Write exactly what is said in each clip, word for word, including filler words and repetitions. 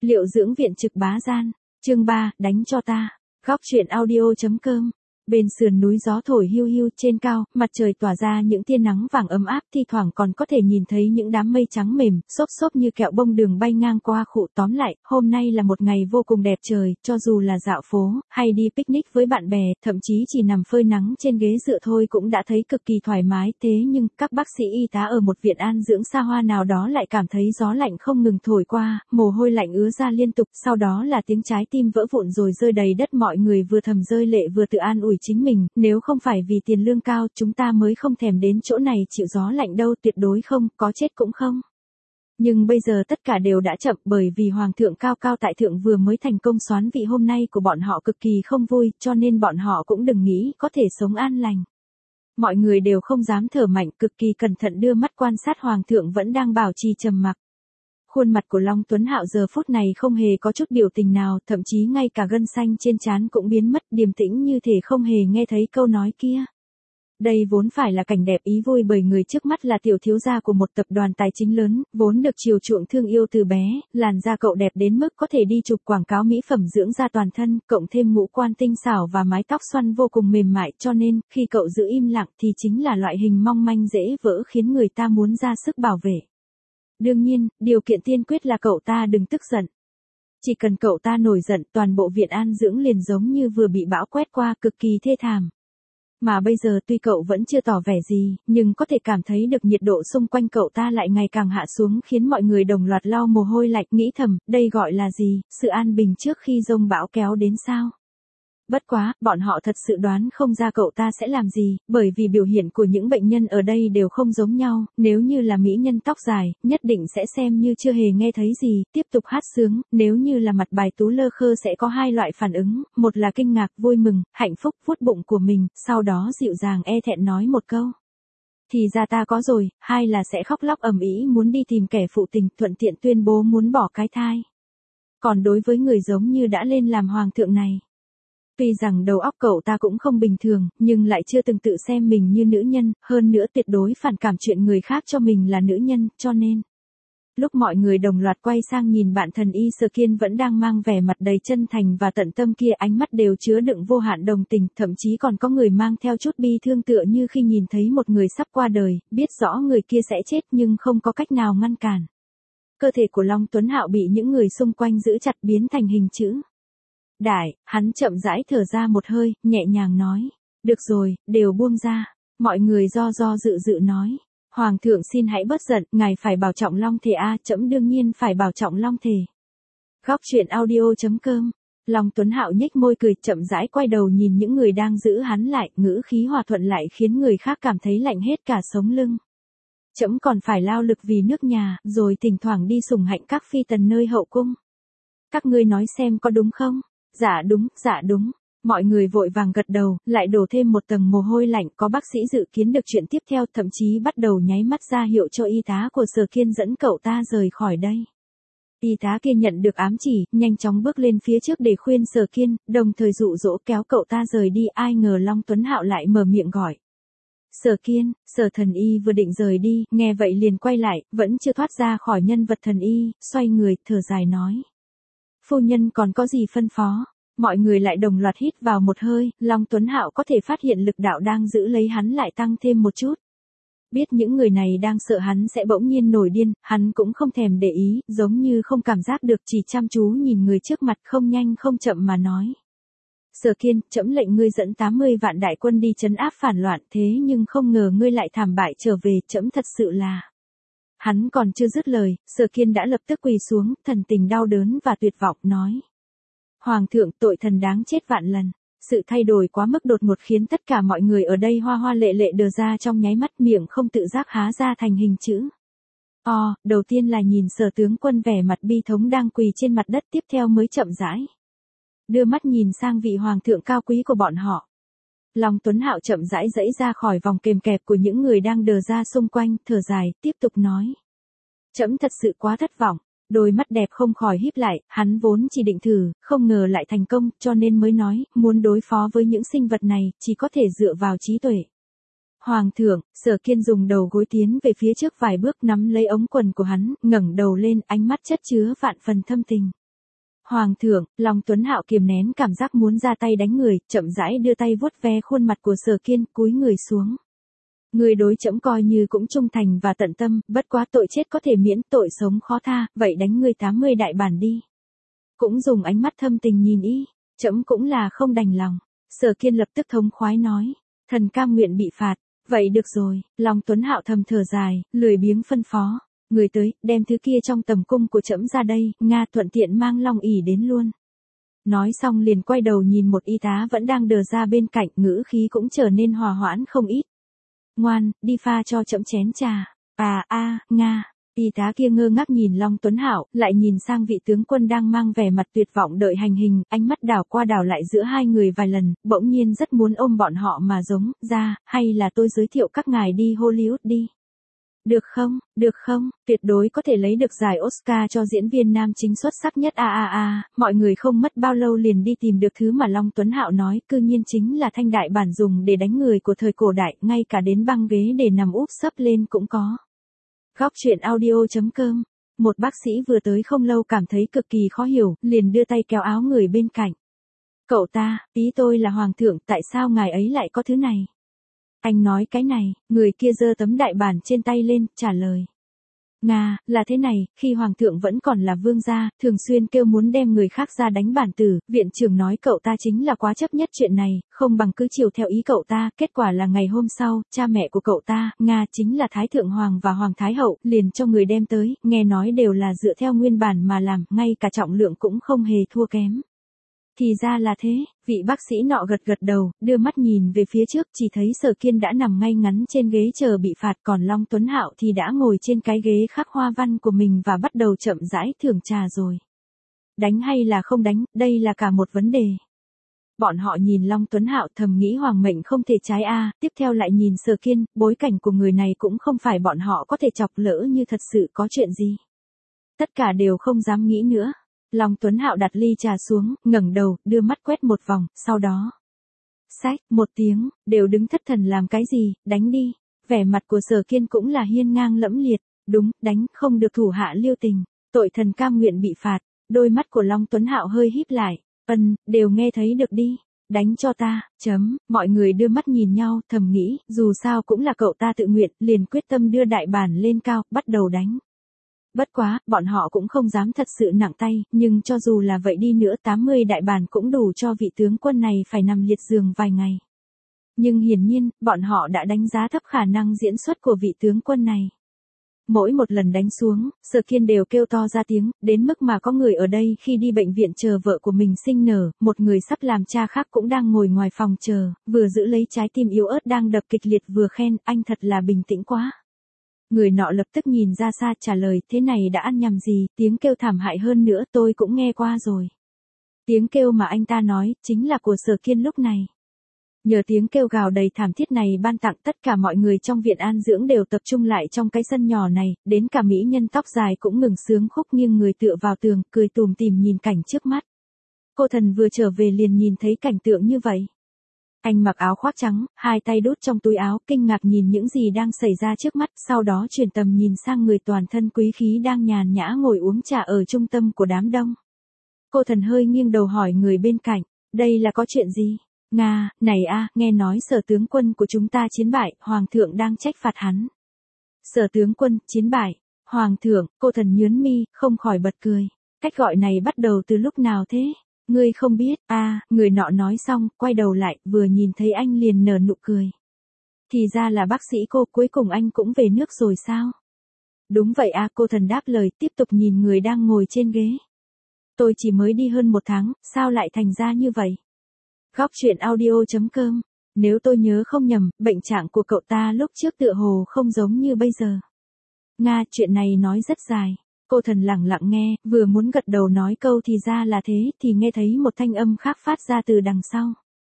Liệu dưỡng viện trực bá gian, chương ba, đánh cho ta. Góc truyện audio.com. Bên sườn núi gió thổi hiu hiu, trên cao, mặt trời tỏa ra những tia nắng vàng ấm áp, thi thoảng còn có thể nhìn thấy những đám mây trắng mềm, xốp xốp như kẹo bông đường bay ngang qua khụ. Tóm lại, hôm nay là một ngày vô cùng đẹp trời, cho dù là dạo phố, hay đi picnic với bạn bè, thậm chí chỉ nằm phơi nắng trên ghế dựa thôi cũng đã thấy cực kỳ thoải mái. Thế nhưng, các bác sĩ y tá ở một viện an dưỡng xa hoa nào đó lại cảm thấy gió lạnh không ngừng thổi qua, mồ hôi lạnh ứa ra liên tục, sau đó là tiếng trái tim vỡ vụn rồi rơi đầy đất. Mọi người vừa thầm rơi lệ vừa tự an ủi chính mình, nếu không phải vì tiền lương cao, chúng ta mới không thèm đến chỗ này chịu gió lạnh đâu, tuyệt đối không, có chết cũng không. Nhưng bây giờ tất cả đều đã chậm, bởi vì Hoàng thượng cao cao tại thượng vừa mới thành công soán vị, hôm nay của bọn họ cực kỳ không vui, cho nên bọn họ cũng đừng nghĩ có thể sống an lành. Mọi người đều không dám thở mạnh, cực kỳ cẩn thận đưa mắt quan sát Hoàng thượng vẫn đang bảo trì trầm mặc. Khuôn mặt của Long Tuấn Hạo giờ phút này không hề có chút biểu tình nào, thậm chí ngay cả gân xanh trên trán cũng biến mất, điềm tĩnh như thể không hề nghe thấy câu nói kia. Đây vốn phải là cảnh đẹp ý vui, bởi người trước mắt là tiểu thiếu gia của một tập đoàn tài chính lớn, vốn được chiều chuộng thương yêu từ bé, làn da cậu đẹp đến mức có thể đi chụp quảng cáo mỹ phẩm dưỡng da toàn thân, cộng thêm ngũ quan tinh xảo và mái tóc xoăn vô cùng mềm mại, cho nên, khi cậu giữ im lặng thì chính là loại hình mong manh dễ vỡ khiến người ta muốn ra sức bảo vệ. Đương nhiên, điều kiện tiên quyết là cậu ta đừng tức giận. Chỉ cần cậu ta nổi giận, toàn bộ viện an dưỡng liền giống như vừa bị bão quét qua, cực kỳ thê thảm. Mà bây giờ tuy cậu vẫn chưa tỏ vẻ gì, nhưng có thể cảm thấy được nhiệt độ xung quanh cậu ta lại ngày càng hạ xuống, khiến mọi người đồng loạt lau mồ hôi lạnh, nghĩ thầm, đây gọi là gì, sự an bình trước khi giông bão kéo đến sao? Bất quá, bọn họ thật sự đoán không ra cậu ta sẽ làm gì, bởi vì biểu hiện của những bệnh nhân ở đây đều không giống nhau, nếu như là mỹ nhân tóc dài, nhất định sẽ xem như chưa hề nghe thấy gì, tiếp tục hát sướng, nếu như là mặt bài tú lơ khơ sẽ có hai loại phản ứng, một là kinh ngạc, vui mừng, hạnh phúc, vuốt bụng của mình, sau đó dịu dàng e thẹn nói một câu. Thì ra ta có rồi, hai là sẽ khóc lóc ầm ĩ muốn đi tìm kẻ phụ tình, thuận tiện tuyên bố muốn bỏ cái thai. Còn đối với người giống như đã lên làm hoàng thượng này, tuy rằng đầu óc cậu ta cũng không bình thường, nhưng lại chưa từng tự xem mình như nữ nhân, hơn nữa tuyệt đối phản cảm chuyện người khác cho mình là nữ nhân, cho nên. Lúc mọi người đồng loạt quay sang nhìn bạn thần y Sở Kiên vẫn đang mang vẻ mặt đầy chân thành và tận tâm kia, ánh mắt đều chứa đựng vô hạn đồng tình, thậm chí còn có người mang theo chút bi thương, tựa như khi nhìn thấy một người sắp qua đời, biết rõ người kia sẽ chết nhưng không có cách nào ngăn cản. Cơ thể của Long Tuấn Hạo bị những người xung quanh giữ chặt biến thành hình chữ đại, hắn chậm rãi thở ra một hơi, nhẹ nhàng nói, được rồi, đều buông ra. Mọi người do do dự dự nói, Hoàng thượng xin hãy bớt giận, ngài phải bảo trọng long thể a, trẫm đương nhiên phải bảo trọng long thể. Góc truyện audio.com. Long Tuấn Hạo nhếch môi cười, chậm rãi quay đầu nhìn những người đang giữ hắn lại, ngữ khí hòa thuận lại khiến người khác cảm thấy lạnh hết cả sống lưng. Trẫm còn phải lao lực vì nước nhà, rồi thỉnh thoảng đi sủng hạnh các phi tần nơi hậu cung. Các ngươi nói xem có đúng không? Dạ đúng, dạ đúng. Mọi người vội vàng gật đầu, lại đổ thêm một tầng mồ hôi lạnh, có bác sĩ dự kiến được chuyện tiếp theo, thậm chí bắt đầu nháy mắt ra hiệu cho y tá của Sở Kiên dẫn cậu ta rời khỏi đây. Y tá kia nhận được ám chỉ, nhanh chóng bước lên phía trước để khuyên Sở Kiên, đồng thời dụ dỗ kéo cậu ta rời đi, ai ngờ Long Tuấn Hạo lại mở miệng gọi. Sở Kiên, Sở thần y vừa định rời đi, nghe vậy liền quay lại, vẫn chưa thoát ra khỏi nhân vật thần y, xoay người, thở dài nói. Phu nhân còn có gì phân phó? Mọi người lại đồng loạt hít vào một hơi, Long Tuấn Hạo có thể phát hiện lực đạo đang giữ lấy hắn lại tăng thêm một chút. Biết những người này đang sợ hắn sẽ bỗng nhiên nổi điên, hắn cũng không thèm để ý, giống như không cảm giác được, chỉ chăm chú nhìn người trước mặt, không nhanh không chậm mà nói. Sở Kiên, trẫm lệnh ngươi dẫn tám mươi vạn đại quân đi trấn áp phản loạn, thế nhưng không ngờ ngươi lại thảm bại trở về, trẫm thật sự là... Hắn còn chưa dứt lời, Sở Kiên đã lập tức quỳ xuống, thần tình đau đớn và tuyệt vọng, nói. Hoàng thượng, tội thần đáng chết vạn lần. Sự thay đổi quá mức đột ngột khiến tất cả mọi người ở đây hoa hoa lệ lệ đờ ra trong nháy mắt, miệng không tự giác há ra thành hình chữ O, đầu tiên là nhìn Sở tướng quân vẻ mặt bi thống đang quỳ trên mặt đất, tiếp theo mới chậm rãi đưa mắt nhìn sang vị hoàng thượng cao quý của bọn họ. Long Tuấn Hạo chậm rãi giãy ra khỏi vòng kềm kẹp của những người đang đờ ra xung quanh, thở dài, tiếp tục nói. Trẫm thật sự quá thất vọng, đôi mắt đẹp không khỏi híp lại, hắn vốn chỉ định thử, không ngờ lại thành công, cho nên mới nói, muốn đối phó với những sinh vật này, chỉ có thể dựa vào trí tuệ. Hoàng thượng, Sở Kiên dùng đầu gối tiến về phía trước vài bước, nắm lấy ống quần của hắn, ngẩng đầu lên, ánh mắt chất chứa vạn phần thâm tình. Hoàng thượng, Long Tuấn Hạo kiềm nén cảm giác muốn ra tay đánh người, chậm rãi đưa tay vuốt ve khuôn mặt của Sở Kiên, cúi người xuống. Người đối trẫm coi như cũng trung thành và tận tâm, bất quá tội chết có thể miễn, tội sống khó tha, vậy đánh ngươi tám mươi đại bản đi. Cũng dùng ánh mắt thâm tình nhìn y, trẫm cũng là không đành lòng. Sở Kiên lập tức thống khoái nói, thần cam nguyện bị phạt, vậy được rồi. Long Tuấn Hạo thầm thở dài, lười biếng phân phó, người tới, đem thứ kia trong tầm cung của trẫm ra đây, Nga thuận tiện mang Long ỷ đến luôn. Nói xong liền quay đầu nhìn một y tá vẫn đang đờ ra bên cạnh, ngữ khí cũng trở nên hòa hoãn không ít. Ngoan, đi pha cho trẫm chén trà. À a, Nga. Y tá kia ngơ ngác nhìn Long Tuấn Hạo, lại nhìn sang vị tướng quân đang mang vẻ mặt tuyệt vọng đợi hành hình, ánh mắt đảo qua đảo lại giữa hai người vài lần, bỗng nhiên rất muốn ôm bọn họ mà giống ra, hay là tôi giới thiệu các ngài đi Hollywood đi. Được không, được không, tuyệt đối có thể lấy được giải Oscar cho diễn viên nam chính xuất sắc nhất a a a, mọi người không mất bao lâu liền đi tìm được thứ mà Long Tuấn Hạo nói, cư nhiên chính là thanh đại bản dùng để đánh người của thời cổ đại, ngay cả đến băng ghế để nằm úp sấp lên cũng có. Góc truyện audio chấm com, một bác sĩ vừa tới không lâu cảm thấy cực kỳ khó hiểu, liền đưa tay kéo áo người bên cạnh. Cậu ta, ý tôi là hoàng thượng, tại sao ngài ấy lại có thứ này? Anh nói cái này, người kia giơ tấm đại bản trên tay lên, trả lời. Nga, là thế này, khi hoàng thượng vẫn còn là vương gia, thường xuyên kêu muốn đem người khác ra đánh bản tử, viện trưởng nói cậu ta chính là quá chấp nhất chuyện này, không bằng cứ chiều theo ý cậu ta, kết quả là ngày hôm sau, cha mẹ của cậu ta, Nga chính là Thái Thượng Hoàng và Hoàng Thái Hậu, liền cho người đem tới, nghe nói đều là dựa theo nguyên bản mà làm, ngay cả trọng lượng cũng không hề thua kém. Thì ra là thế, vị bác sĩ nọ gật gật đầu, đưa mắt nhìn về phía trước, chỉ thấy Sở Kiên đã nằm ngay ngắn trên ghế chờ bị phạt, còn Long Tuấn Hạo thì đã ngồi trên cái ghế khắc hoa văn của mình và bắt đầu chậm rãi thưởng trà rồi. Đánh hay là không đánh, đây là cả một vấn đề. Bọn họ nhìn Long Tuấn Hạo thầm nghĩ hoàng mệnh không thể trái a, tiếp theo lại nhìn Sở Kiên, bối cảnh của người này cũng không phải bọn họ có thể chọc lỡ như thật sự có chuyện gì. Tất cả đều không dám nghĩ nữa. Long Tuấn Hạo đặt ly trà xuống, ngẩng đầu, đưa mắt quét một vòng, sau đó. Xách, một tiếng, đều đứng thất thần làm cái gì, đánh đi. Vẻ mặt của Sở Kiên cũng là hiên ngang lẫm liệt, đúng, đánh, không được thủ hạ lưu tình, tội thần cam nguyện bị phạt. Đôi mắt của Long Tuấn Hạo hơi híp lại, ân, đều nghe thấy được đi, đánh cho ta, chấm, mọi người đưa mắt nhìn nhau, thầm nghĩ, dù sao cũng là cậu ta tự nguyện, liền quyết tâm đưa đại bản lên cao, bắt đầu đánh. Bất quá, bọn họ cũng không dám thật sự nặng tay, nhưng cho dù là vậy đi nữa tám mươi đại bản cũng đủ cho vị tướng quân này phải nằm liệt giường vài ngày. Nhưng hiển nhiên, bọn họ đã đánh giá thấp khả năng diễn xuất của vị tướng quân này. Mỗi một lần đánh xuống, Sở Kiên đều kêu to ra tiếng, đến mức mà có người ở đây khi đi bệnh viện chờ vợ của mình sinh nở, một người sắp làm cha khác cũng đang ngồi ngoài phòng chờ, vừa giữ lấy trái tim yếu ớt đang đập kịch liệt vừa khen, anh thật là bình tĩnh quá. Người nọ lập tức nhìn ra xa trả lời, thế này đã ăn nhầm gì, tiếng kêu thảm hại hơn nữa tôi cũng nghe qua rồi. Tiếng kêu mà anh ta nói, chính là của Sở Kiên lúc này. Nhờ tiếng kêu gào đầy thảm thiết này ban tặng tất cả mọi người trong viện an dưỡng đều tập trung lại trong cái sân nhỏ này, đến cả mỹ nhân tóc dài cũng ngừng sướng khúc nghiêng người tựa vào tường, cười tủm tỉm nhìn cảnh trước mắt. Cô thần vừa trở về liền nhìn thấy cảnh tượng như vậy. Anh mặc áo khoác trắng, hai tay đút trong túi áo, kinh ngạc nhìn những gì đang xảy ra trước mắt, sau đó chuyển tầm nhìn sang người toàn thân quý khí đang nhàn nhã ngồi uống trà ở trung tâm của đám đông. Cô thần hơi nghiêng đầu hỏi người bên cạnh, đây là có chuyện gì? Nga, này a, nghe nói Sở tướng quân của chúng ta chiến bại, hoàng thượng đang trách phạt hắn. Sở tướng quân, chiến bại, hoàng thượng, cô thần nhướng mi, không khỏi bật cười. Cách gọi này bắt đầu từ lúc nào thế? Ngươi không biết, a, à, người nọ nói xong, quay đầu lại, vừa nhìn thấy anh liền nở nụ cười. Thì ra là bác sĩ cô, cuối cùng anh cũng về nước rồi sao? Đúng vậy a, à, cô thần đáp lời, tiếp tục nhìn người đang ngồi trên ghế. Tôi chỉ mới đi hơn một tháng, sao lại thành ra như vậy? Góc truyện audio chấm com, nếu tôi nhớ không nhầm, bệnh trạng của cậu ta lúc trước tựa hồ không giống như bây giờ. Nga, chuyện này nói rất dài. Cô thần lặng lặng nghe, vừa muốn gật đầu nói câu thì ra là thế, thì nghe thấy một thanh âm khác phát ra từ đằng sau.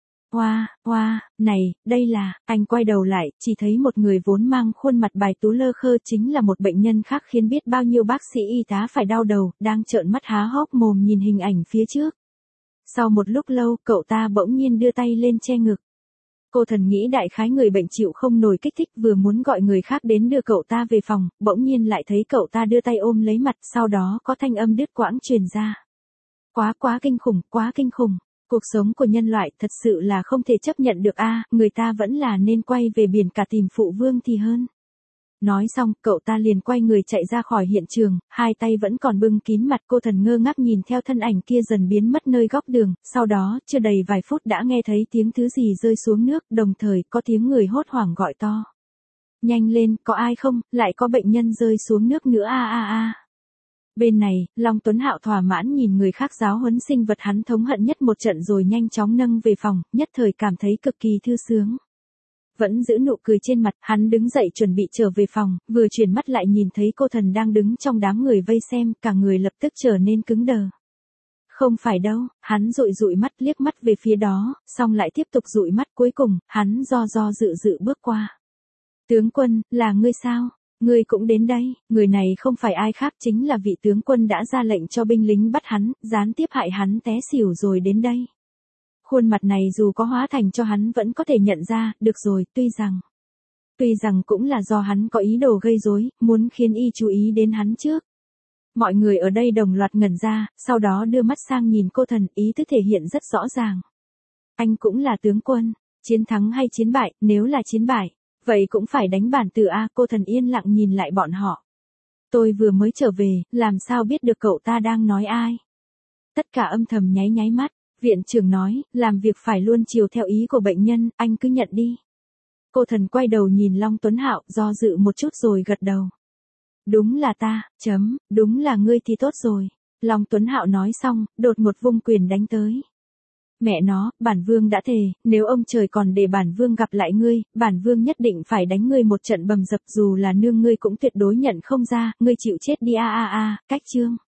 Hoa, hoa, này, đây là, anh quay đầu lại, chỉ thấy một người vốn mang khuôn mặt bài tú lơ khơ chính là một bệnh nhân khác khiến biết bao nhiêu bác sĩ y tá phải đau đầu, đang trợn mắt há hốc mồm nhìn hình ảnh phía trước. Sau một lúc lâu, cậu ta bỗng nhiên đưa tay lên che ngực. Cô thần nghĩ đại khái người bệnh chịu không nổi kích thích vừa muốn gọi người khác đến đưa cậu ta về phòng, bỗng nhiên lại thấy cậu ta đưa tay ôm lấy mặt, sau đó có thanh âm đứt quãng truyền ra. Quá quá kinh khủng, quá kinh khủng. Cuộc sống của nhân loại thật sự là không thể chấp nhận được a, người ta vẫn là nên quay về biển cả tìm phụ vương thì hơn. Nói xong, cậu ta liền quay người chạy ra khỏi hiện trường, hai tay vẫn còn bưng kín mặt. Cô Thần ngơ ngác nhìn theo thân ảnh kia dần biến mất nơi góc đường, sau đó, chưa đầy vài phút đã nghe thấy tiếng thứ gì rơi xuống nước, đồng thời có tiếng người hốt hoảng gọi to. Nhanh lên, có ai không, lại có bệnh nhân rơi xuống nước nữa a a a. Bên này, Long Tuấn Hạo thỏa mãn nhìn người khác giáo huấn sinh vật hắn thống hận nhất một trận rồi nhanh chóng nâng về phòng, nhất thời cảm thấy cực kỳ thư sướng. Vẫn giữ nụ cười trên mặt, hắn đứng dậy chuẩn bị trở về phòng, vừa chuyển mắt lại nhìn thấy cô Thần đang đứng trong đám người vây xem, cả người lập tức trở nên cứng đờ. Không phải đâu, hắn dụi dụi mắt liếc mắt về phía đó, xong lại tiếp tục dụi mắt, cuối cùng, hắn do do dự dự bước qua. Tướng quân, là ngươi sao? Ngươi cũng đến đây, người này không phải ai khác chính là vị tướng quân đã ra lệnh cho binh lính bắt hắn, gián tiếp hại hắn té xỉu rồi đến đây. Khuôn mặt này dù có hóa thành cho hắn vẫn có thể nhận ra, được rồi, tuy rằng. Tuy rằng cũng là do hắn có ý đồ gây rối, muốn khiến y chú ý đến hắn trước. Mọi người ở đây đồng loạt ngẩn ra, sau đó đưa mắt sang nhìn cô Thần, ý tứ thể hiện rất rõ ràng. Anh cũng là tướng quân, chiến thắng hay chiến bại, nếu là chiến bại, vậy cũng phải đánh bản từ A. Cô Thần yên lặng nhìn lại bọn họ. Tôi vừa mới trở về, làm sao biết được cậu ta đang nói ai? Tất cả âm thầm nháy nháy mắt. Viện trưởng nói, làm việc phải luôn chiều theo ý của bệnh nhân, anh cứ nhận đi. Cô Thần quay đầu nhìn Long Tuấn Hạo, do dự một chút rồi gật đầu. Đúng là ta, chấm, đúng là ngươi thì tốt rồi. Long Tuấn Hạo nói xong, đột một vung quyền đánh tới. Mẹ nó, bản vương đã thề, nếu ông trời còn để bản vương gặp lại ngươi, bản vương nhất định phải đánh ngươi một trận bầm dập, dù là nương ngươi cũng tuyệt đối nhận không ra, ngươi chịu chết đi a a a, cách chương.